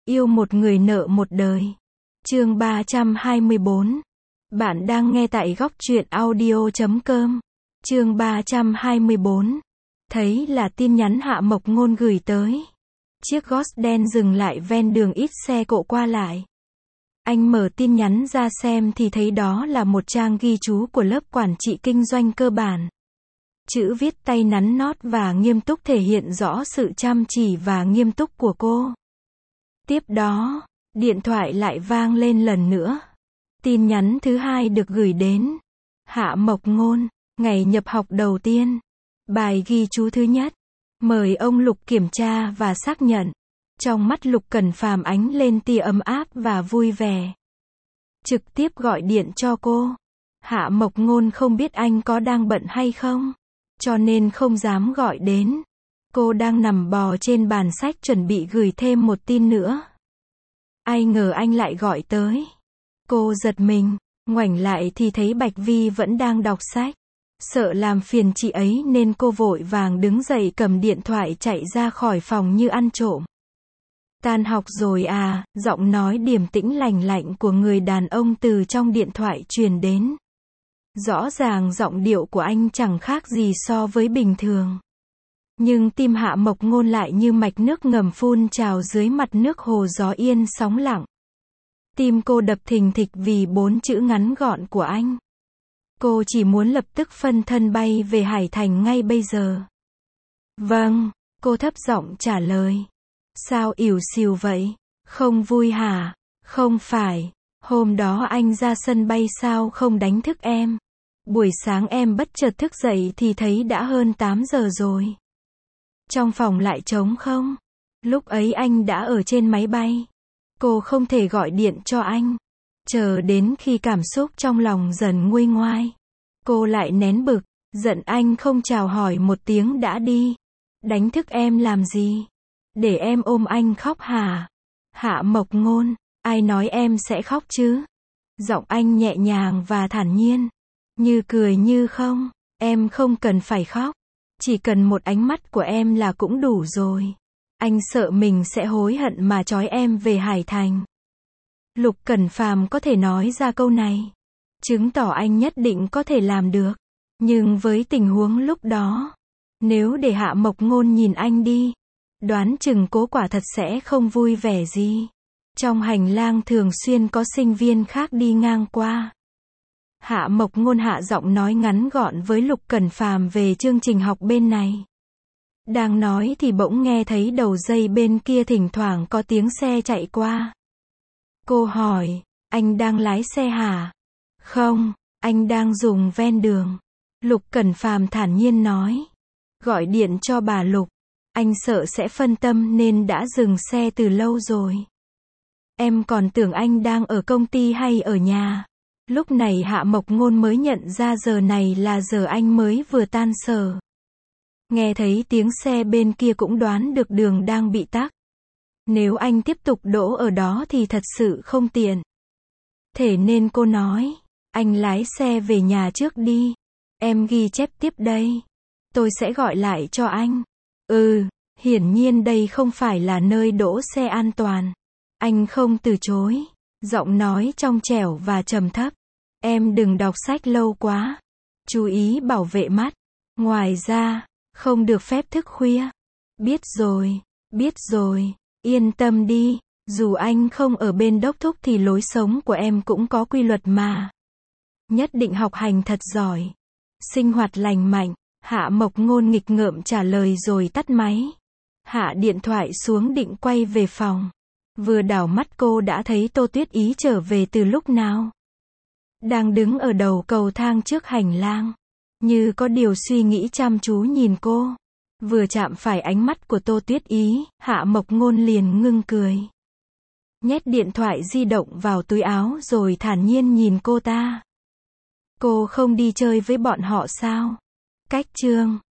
Yêu một người nợ một đời. Chương 324. Bạn đang nghe tại góc truyện audio.com. Chương 324. Thấy là tin nhắn Hạ Mộc Ngôn gửi tới. Chiếc Ghost đen dừng lại ven đường, ít xe cộ qua lại. Anh mở tin nhắn ra xem thì thấy đó là một trang ghi chú của lớp quản trị kinh doanh cơ bản. Chữ viết tay nắn nót và nghiêm túc thể hiện rõ sự chăm chỉ và nghiêm túc của cô. Tiếp đó, điện thoại lại vang lên lần nữa. Tin nhắn thứ hai được gửi đến. Hạ Mộc Ngôn, ngày nhập học đầu tiên. Bài ghi chú thứ nhất. Mời ông Lục kiểm tra và xác nhận. Trong mắt Lục Cẩn Phàm ánh lên tia ấm áp và vui vẻ. Trực tiếp gọi điện cho cô. Hạ Mộc Ngôn không biết anh có đang bận hay không, cho nên không dám gọi đến. Cô đang nằm bò trên bàn sách chuẩn bị gửi thêm một tin nữa. Ai ngờ anh lại gọi tới. Cô giật mình, ngoảnh lại thì thấy Bạch Vi vẫn đang đọc sách. Sợ làm phiền chị ấy nên cô vội vàng đứng dậy cầm điện thoại chạy ra khỏi phòng như ăn trộm. Tan học rồi à, giọng nói điềm tĩnh lành lạnh của người đàn ông từ trong điện thoại truyền đến. Rõ ràng giọng điệu của anh chẳng khác gì so với bình thường. Nhưng tim Hạ Mộc Ngôn lại như mạch nước ngầm phun trào dưới mặt nước hồ gió yên sóng lặng. Tim cô đập thình thịch vì 4 chữ ngắn gọn của anh. Cô chỉ muốn lập tức phân thân bay về Hải Thành ngay bây giờ. Vâng, cô thấp giọng trả lời. Sao ỉu xìu vậy? Không vui hả? Không phải, hôm đó anh ra sân bay sao không đánh thức em? Buổi sáng em bất chợt thức dậy thì thấy đã hơn 8 giờ rồi. Trong phòng lại trống không? Lúc ấy anh đã ở trên máy bay. Cô không thể gọi điện cho anh. Chờ đến khi cảm xúc trong lòng dần nguôi ngoai, cô lại nén bực, giận anh không chào hỏi một tiếng đã đi. Đánh thức em làm gì? Để em ôm anh khóc hả? Hạ Mộc Ngôn, ai nói em sẽ khóc chứ? Giọng anh nhẹ nhàng và thản nhiên, như cười như không. Em không cần phải khóc. Chỉ cần một ánh mắt của em là cũng đủ rồi. Anh sợ mình sẽ hối hận mà trói em về Hải Thành. Lục Cẩn Phàm có thể nói ra câu này, chứng tỏ anh nhất định có thể làm được. Nhưng với tình huống lúc đó, nếu để Hạ Mộc Ngôn nhìn anh đi, đoán chừng cô quả thật sẽ không vui vẻ gì. Trong hành lang thường xuyên có sinh viên khác đi ngang qua. Hạ Mộc Ngôn hạ giọng nói ngắn gọn với Lục Cẩn Phàm về chương trình học bên này. Đang nói thì bỗng nghe thấy đầu dây bên kia thỉnh thoảng có tiếng xe chạy qua. Cô hỏi, anh đang lái xe hả? Không, anh đang dùng ven đường. Lục Cẩn Phàm thản nhiên nói. Gọi điện cho bà Lục. Anh sợ sẽ phân tâm nên đã dừng xe từ lâu rồi. Em còn tưởng anh đang ở công ty hay ở nhà. Lúc này Hạ Mộc Ngôn mới nhận ra giờ này là giờ anh mới vừa tan sở. Nghe thấy tiếng xe bên kia cũng đoán được đường đang bị tắc. Nếu anh tiếp tục đỗ ở đó thì thật sự không tiện. Thế nên cô nói, anh lái xe về nhà trước đi. Em ghi chép tiếp đây. Tôi sẽ gọi lại cho anh. Hiển nhiên đây không phải là nơi đỗ xe an toàn. Anh không từ chối. Giọng nói trong trẻo và trầm thấp. Em đừng đọc sách lâu quá. Chú ý bảo vệ mắt. Ngoài ra, không được phép thức khuya. Biết rồi, yên tâm đi. Dù anh không ở bên đốc thúc thì lối sống của em cũng có quy luật mà. Nhất định học hành thật giỏi. Sinh hoạt lành mạnh. Hạ Mộc Ngôn nghịch ngợm trả lời rồi tắt máy. Hạ điện thoại xuống định quay về phòng. Vừa đảo mắt cô đã thấy Tô Tuyết Ý trở về từ lúc nào. Đang đứng ở đầu cầu thang trước hành lang. Như có điều suy nghĩ chăm chú nhìn cô. Vừa chạm phải ánh mắt của Tô Tuyết Ý, Hạ Mộc Ngôn liền ngưng cười. Nhét điện thoại di động vào túi áo rồi thản nhiên nhìn cô ta. Cô không đi chơi với bọn họ sao? Cách chương